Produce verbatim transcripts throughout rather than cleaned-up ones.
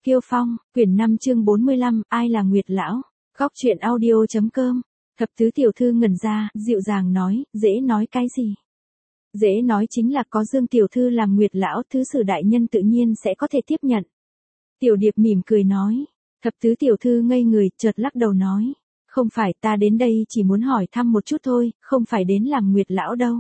Kiêu Phong, quyển năm chương bốn mươi lăm, ai là Nguyệt Lão, góc truyện audio.com, thập tứ tiểu thư ngẩn ra, dịu dàng nói, dễ nói cái gì? Dễ nói chính là có Dương tiểu thư làm Nguyệt Lão, thứ sử đại nhân tự nhiên sẽ có thể tiếp nhận. Tiểu Điệp mỉm cười nói, thập tứ tiểu thư ngây người, chợt lắc đầu nói, không phải, ta đến đây chỉ muốn hỏi thăm một chút thôi, không phải đến làm Nguyệt Lão đâu.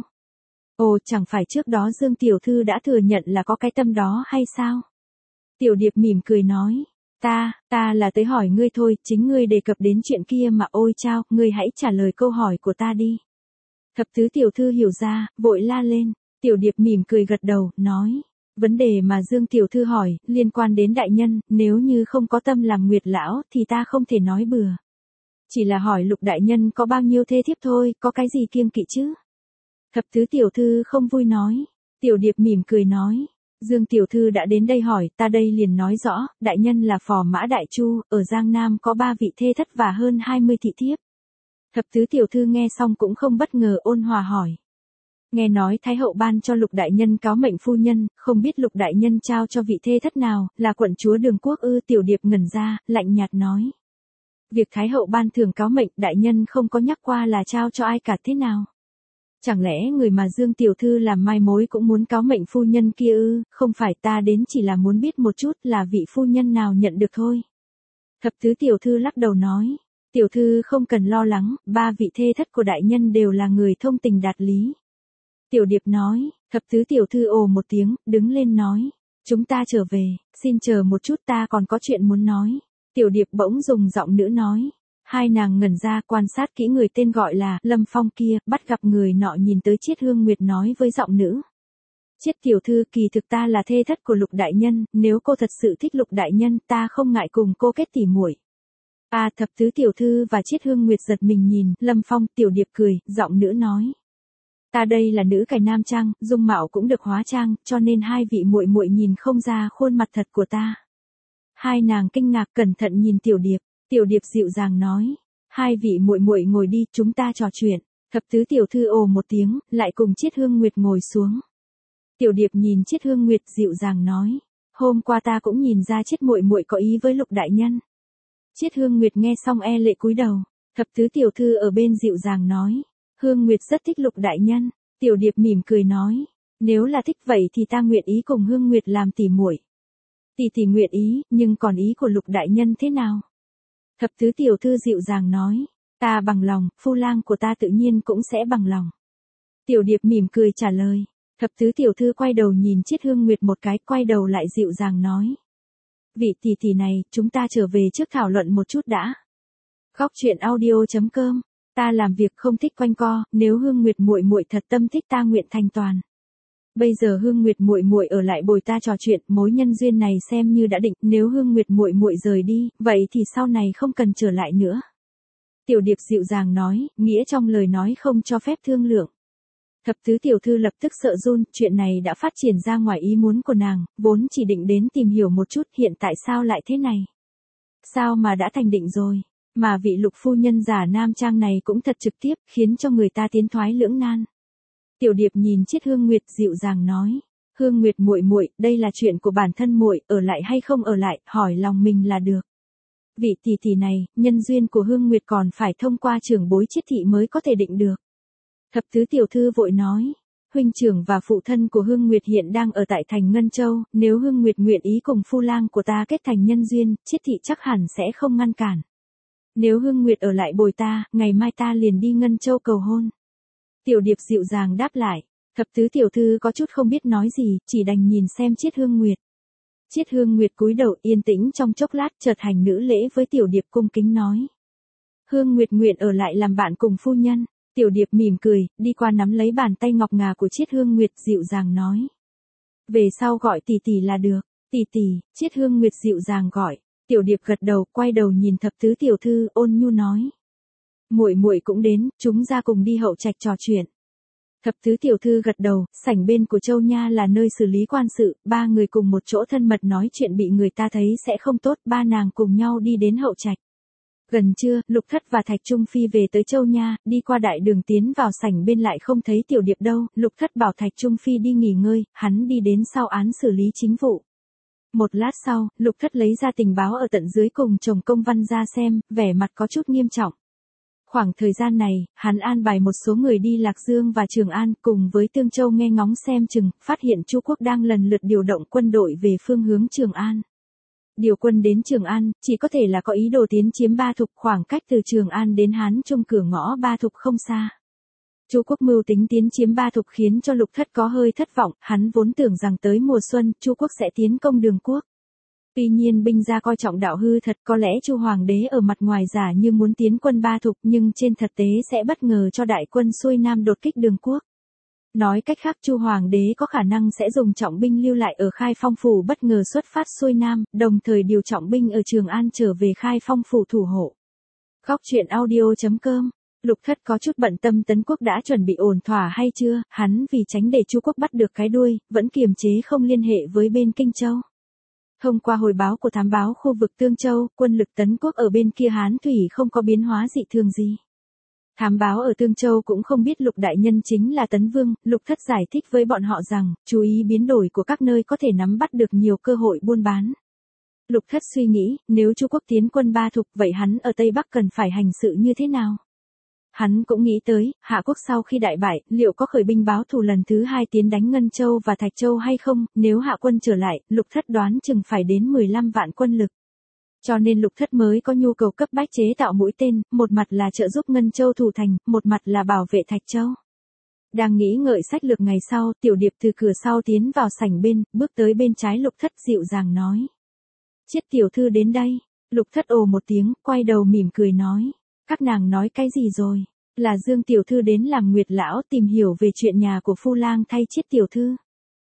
Ồ, chẳng phải trước đó Dương tiểu thư đã thừa nhận là có cái tâm đó hay sao? Tiểu Điệp mỉm cười nói, ta, ta là tới hỏi ngươi thôi, chính ngươi đề cập đến chuyện kia mà ôi chao, ngươi hãy trả lời câu hỏi của ta đi. Thập tứ tiểu thư hiểu ra, vội la lên, Tiểu Điệp mỉm cười gật đầu, nói, vấn đề mà Dương tiểu thư hỏi, liên quan đến đại nhân, nếu như không có tâm làm Nguyệt Lão thì ta không thể nói bừa. Chỉ là hỏi Lục đại nhân có bao nhiêu thê thiếp thôi, có cái gì kiêng kỵ chứ? Thập tứ tiểu thư không vui nói, Tiểu Điệp mỉm cười nói, Dương tiểu thư đã đến đây hỏi, ta đây liền nói rõ, đại nhân là Phò Mã Đại Chu, ở Giang Nam có ba vị thê thất và hơn hai mươi thị thiếp. Thập tứ tiểu thư nghe xong cũng không bất ngờ, ôn hòa hỏi. Nghe nói Thái hậu ban cho Lục đại nhân cáo mệnh phu nhân, không biết Lục đại nhân trao cho vị thê thất nào, là quận chúa Đường Quốc ư? Tiểu Điệp ngẩn ra, lạnh nhạt nói. Việc Thái hậu ban thưởng cáo mệnh, đại nhân không có nhắc qua là trao cho ai cả thế nào? Chẳng lẽ người mà Dương tiểu thư làm mai mối cũng muốn cáo mệnh phu nhân kia ư? Không phải, ta đến chỉ là muốn biết một chút là vị phu nhân nào nhận được thôi. Thập tứ tiểu thư lắc đầu nói, tiểu thư không cần lo lắng, ba vị thê thất của đại nhân đều là người thông tình đạt lý. Tiểu Điệp nói, thập tứ tiểu thư ồ một tiếng, đứng lên nói, chúng ta trở về, xin chờ một chút, ta còn có chuyện muốn nói. Tiểu Điệp bỗng dùng giọng nữ nói. Hai nàng ngẩn ra, quan sát kỹ người tên gọi là Lâm Phong kia, bắt gặp người nọ nhìn tới Chiết Hương Nguyệt nói với giọng nữ. Chiết tiểu thư, kỳ thực ta là thê thất của Lục đại nhân, nếu cô thật sự thích Lục đại nhân, ta không ngại cùng cô kết tỉ muội. À, thập tứ tiểu thư và Chiết Hương Nguyệt giật mình nhìn Lâm Phong. Tiểu Điệp cười, giọng nữ nói. Ta đây là nữ cải nam trang, dung mạo cũng được hóa trang, cho nên hai vị muội muội nhìn không ra khuôn mặt thật của ta. Hai nàng kinh ngạc cẩn thận nhìn Tiểu Điệp. Tiểu Điệp dịu dàng nói, hai vị muội muội ngồi đi, chúng ta trò chuyện. Thập tứ tiểu thư ồ một tiếng, lại cùng Chiết Hương Nguyệt ngồi xuống. Tiểu Điệp nhìn Chiết Hương Nguyệt dịu dàng nói, hôm qua ta cũng nhìn ra Chiết muội muội có ý với Lục đại nhân. Chiết Hương Nguyệt nghe xong e lệ cúi đầu. Thập tứ tiểu thư ở bên dịu dàng nói, Hương Nguyệt rất thích Lục đại nhân. Tiểu Điệp mỉm cười nói, nếu là thích vậy thì ta nguyện ý cùng Hương Nguyệt làm tỉ muội. Tỷ tỷ nguyện ý, nhưng còn ý của Lục đại nhân thế nào? Thập tứ tiểu thư dịu dàng nói, ta bằng lòng, phu lang của ta tự nhiên cũng sẽ bằng lòng. Tiểu Điệp mỉm cười trả lời. Thập tứ tiểu thư quay đầu nhìn Chiết Hương Nguyệt một cái, quay đầu lại dịu dàng nói. Vị tỷ tỷ này, chúng ta trở về trước thảo luận một chút đã. Góc truyện audio.com, ta làm việc không thích quanh co, nếu Hương Nguyệt muội muội thật tâm thích ta nguyện thành toàn. Bây giờ Hương Nguyệt muội muội ở lại bồi ta trò chuyện, mối nhân duyên này xem như đã định, nếu Hương Nguyệt muội muội rời đi, vậy thì sau này không cần trở lại nữa. Tiểu Điệp dịu dàng nói, nghĩa trong lời nói không cho phép thương lượng. Thập tứ tiểu thư lập tức sợ run, chuyện này đã phát triển ra ngoài ý muốn của nàng, vốn chỉ định đến tìm hiểu một chút, hiện tại sao lại thế này? Sao mà đã thành định rồi? Mà vị Lục phu nhân giả nam trang này cũng thật trực tiếp, khiến cho người ta tiến thoái lưỡng nan. Tiểu Điệp nhìn Chiết Hương Nguyệt dịu dàng nói, Hương Nguyệt muội muội, đây là chuyện của bản thân muội, ở lại hay không ở lại, hỏi lòng mình là được. Vị tỷ tỷ này, nhân duyên của Hương Nguyệt còn phải thông qua trưởng bối Chiết thị mới có thể định được. Thập tứ tiểu thư vội nói, huynh trưởng và phụ thân của Hương Nguyệt hiện đang ở tại thành Ngân Châu, nếu Hương Nguyệt nguyện ý cùng phu lang của ta kết thành nhân duyên, Chiết thị chắc hẳn sẽ không ngăn cản. Nếu Hương Nguyệt ở lại bồi ta, ngày mai ta liền đi Ngân Châu cầu hôn. Tiểu Điệp dịu dàng đáp lại. Thập tứ tiểu thư có chút không biết nói gì, chỉ đành nhìn xem Chiết Hương Nguyệt. Chiết Hương Nguyệt cúi đầu yên tĩnh trong chốc lát, chợt hành nữ lễ với Tiểu Điệp cung kính nói. Hương Nguyệt nguyện ở lại làm bạn cùng phu nhân. Tiểu Điệp mỉm cười, đi qua nắm lấy bàn tay ngọc ngà của Chiết Hương Nguyệt dịu dàng nói. Về sau gọi tỷ tỷ là được. Tỷ tỷ, Chiết Hương Nguyệt dịu dàng gọi. Tiểu Điệp gật đầu, quay đầu nhìn thập tứ tiểu thư, ôn nhu nói. Muội muội cũng đến, chúng ra cùng đi hậu trạch trò chuyện. Thập tứ tiểu thư gật đầu, sảnh bên của Châu Nha là nơi xử lý quan sự, ba người cùng một chỗ thân mật nói chuyện bị người ta thấy sẽ không tốt, ba nàng cùng nhau đi đến hậu trạch. Gần trưa, Lục Thất và Thạch Trung Phi về tới Châu Nha, đi qua đại đường tiến vào sảnh bên lại không thấy Tiểu Điệp đâu, Lục Thất bảo Thạch Trung Phi đi nghỉ ngơi, hắn đi đến sau án xử lý chính vụ. Một lát sau, Lục Thất lấy ra tình báo ở tận dưới cùng chồng công văn ra xem, vẻ mặt có chút nghiêm trọng. Khoảng thời gian này, hắn an bài một số người đi Lạc Dương và Trường An cùng với Tương Châu nghe ngóng xem chừng, phát hiện Chu quốc đang lần lượt điều động quân đội về phương hướng Trường An. Điều quân đến Trường An, chỉ có thể là có ý đồ tiến chiếm Ba Thục, khoảng cách từ Trường An đến Hán Trung cửa ngõ Ba Thục không xa. Chu quốc mưu tính tiến chiếm Ba Thục khiến cho Lục Thất có hơi thất vọng, hắn vốn tưởng rằng tới mùa xuân, Chu quốc sẽ tiến công Đường quốc. Tuy nhiên binh gia coi trọng đạo hư thật, có lẽ Chu hoàng đế ở mặt ngoài giả như muốn tiến quân Ba Thục nhưng trên thực tế sẽ bất ngờ cho đại quân xuôi nam đột kích Đường quốc. Nói cách khác Chu hoàng đế có khả năng sẽ dùng trọng binh lưu lại ở Khai Phong phủ bất ngờ xuất phát xuôi nam, đồng thời điều trọng binh ở Trường An trở về Khai Phong phủ thủ hộ. Góc truyện audio chấm com. Lục Thất có chút bận tâm Tấn quốc đã chuẩn bị ổn thỏa hay chưa, hắn vì tránh để Chu quốc bắt được cái đuôi, vẫn kiềm chế không liên hệ với bên Kinh Châu. Thông qua hồi báo của thám báo khu vực Tương Châu, quân lực Tấn quốc ở bên kia Hán thủy không có biến hóa dị thường gì. Thám báo ở Tương Châu cũng không biết Lục đại nhân chính là Tấn Vương, Lục Thất giải thích với bọn họ rằng, chú ý biến đổi của các nơi có thể nắm bắt được nhiều cơ hội buôn bán. Lục Thất suy nghĩ, nếu Chu quốc tiến quân Ba Thục, vậy hắn ở Tây Bắc cần phải hành sự như thế nào? Hắn cũng nghĩ tới, Hạ quốc sau khi đại bại, liệu có khởi binh báo thù lần thứ hai tiến đánh Ngân Châu và Thạch Châu hay không, nếu Hạ quân trở lại, Lục Thất đoán chừng phải đến mười lăm vạn quân lực. Cho nên Lục Thất mới có nhu cầu cấp bách chế tạo mũi tên, một mặt là trợ giúp Ngân Châu thủ thành, một mặt là bảo vệ Thạch Châu. Đang nghĩ ngợi sách lược ngày sau, Tiểu Điệp từ cửa sau tiến vào sảnh bên, bước tới bên trái Lục Thất dịu dàng nói. Chiết tiểu thư đến đây. Lục Thất ồ một tiếng, quay đầu mỉm cười nói. Các nàng nói cái gì rồi? Là Dương tiểu thư đến làm Nguyệt lão tìm hiểu về chuyện nhà của Phu Lang thay Chiết tiểu thư.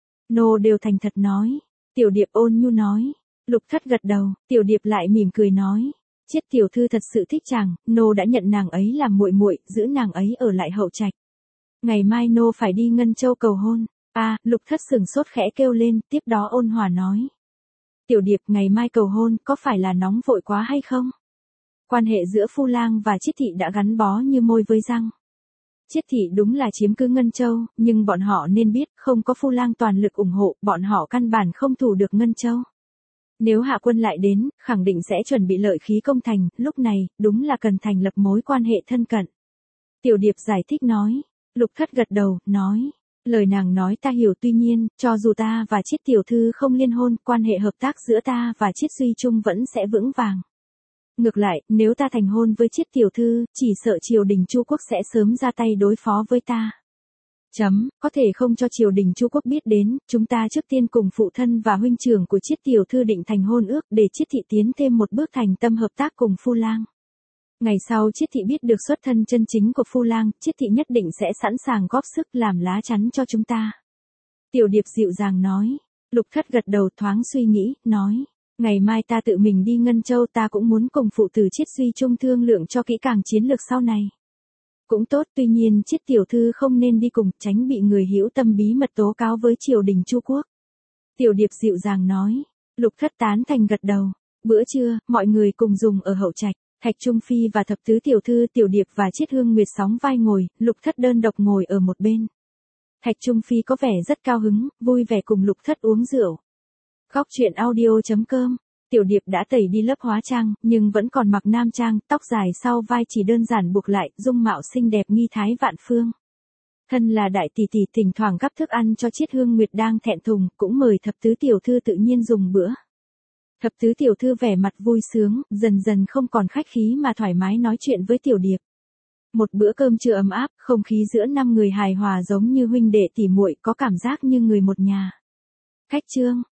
Nô đều thành thật nói. Tiểu Điệp ôn nhu nói. Lục Thất gật đầu, Tiểu Điệp lại mỉm cười nói. Chiết tiểu thư thật sự thích chàng, nô đã nhận nàng ấy làm muội muội, giữ nàng ấy ở lại hậu trạch. Ngày mai nô phải đi Ngân Châu cầu hôn. A, à, Lục Thất sừng sốt khẽ kêu lên, tiếp đó ôn hòa nói. Tiểu Điệp, ngày mai cầu hôn, có phải là nóng vội quá hay không? Quan hệ giữa Phu Lang và Chiết thị đã gắn bó như môi với răng. Chiết thị đúng là chiếm cứ Ngân Châu, nhưng bọn họ nên biết, không có Phu Lang toàn lực ủng hộ, bọn họ căn bản không thủ được Ngân Châu. Nếu Hạ quân lại đến, khẳng định sẽ chuẩn bị lợi khí công thành, lúc này, đúng là cần thành lập mối quan hệ thân cận. Tiểu Điệp giải thích nói. Lục Thất gật đầu, nói. Lời nàng nói ta hiểu, tuy nhiên, cho dù ta và Chiết tiểu thư không liên hôn, quan hệ hợp tác giữa ta và Chiết Duy Trung vẫn sẽ vững vàng. Ngược lại, nếu ta thành hôn với Chiết tiểu thư, chỉ sợ triều đình Chu quốc sẽ sớm ra tay đối phó với ta. Chấm, có thể không cho triều đình Chu quốc biết đến, chúng ta trước tiên cùng phụ thân và huynh trưởng của Chiết tiểu thư định thành hôn ước để Chiết thị tiến thêm một bước thành tâm hợp tác cùng Phu Lang. Ngày sau Chiết thị biết được xuất thân chân chính của Phu Lang, Chiết thị nhất định sẽ sẵn sàng góp sức làm lá chắn cho chúng ta. Tiểu Điệp dịu dàng nói. Lục Thất gật đầu thoáng suy nghĩ, nói. Ngày mai ta tự mình đi Ngân Châu, ta cũng muốn cùng phụ tử Chiết Duy Trung thương lượng cho kỹ càng chiến lược sau này. Cũng tốt, tuy nhiên Chiết tiểu thư không nên đi cùng, tránh bị người hữu tâm bí mật tố cáo với triều đình Chu quốc. Tiểu Điệp dịu dàng nói. Lục Thất tán thành gật đầu. Bữa trưa, mọi người cùng dùng ở hậu trạch. Thạch Trung Phi và thập tứ tiểu thư Tiểu Điệp và Chiết Hương Nguyệt sóng vai ngồi, Lục Thất đơn độc ngồi ở một bên. Thạch Trung Phi có vẻ rất cao hứng, vui vẻ cùng Lục Thất uống rượu. Góc truyện audio chấm com. Tiểu Điệp đã tẩy đi lớp hóa trang, nhưng vẫn còn mặc nam trang, tóc dài sau vai chỉ đơn giản buộc lại, dung mạo xinh đẹp nghi thái vạn phương. Thân là đại tỷ tỷ thỉnh thoảng gắp thức ăn cho Chiết Hương Nguyệt đang thẹn thùng, cũng mời thập tứ tiểu thư tự nhiên dùng bữa. Thập tứ tiểu thư vẻ mặt vui sướng, dần dần không còn khách khí mà thoải mái nói chuyện với Tiểu Điệp. Một bữa cơm trưa ấm áp, không khí giữa năm người hài hòa giống như huynh đệ tỉ muội, có cảm giác như người một nhà. Khách trương,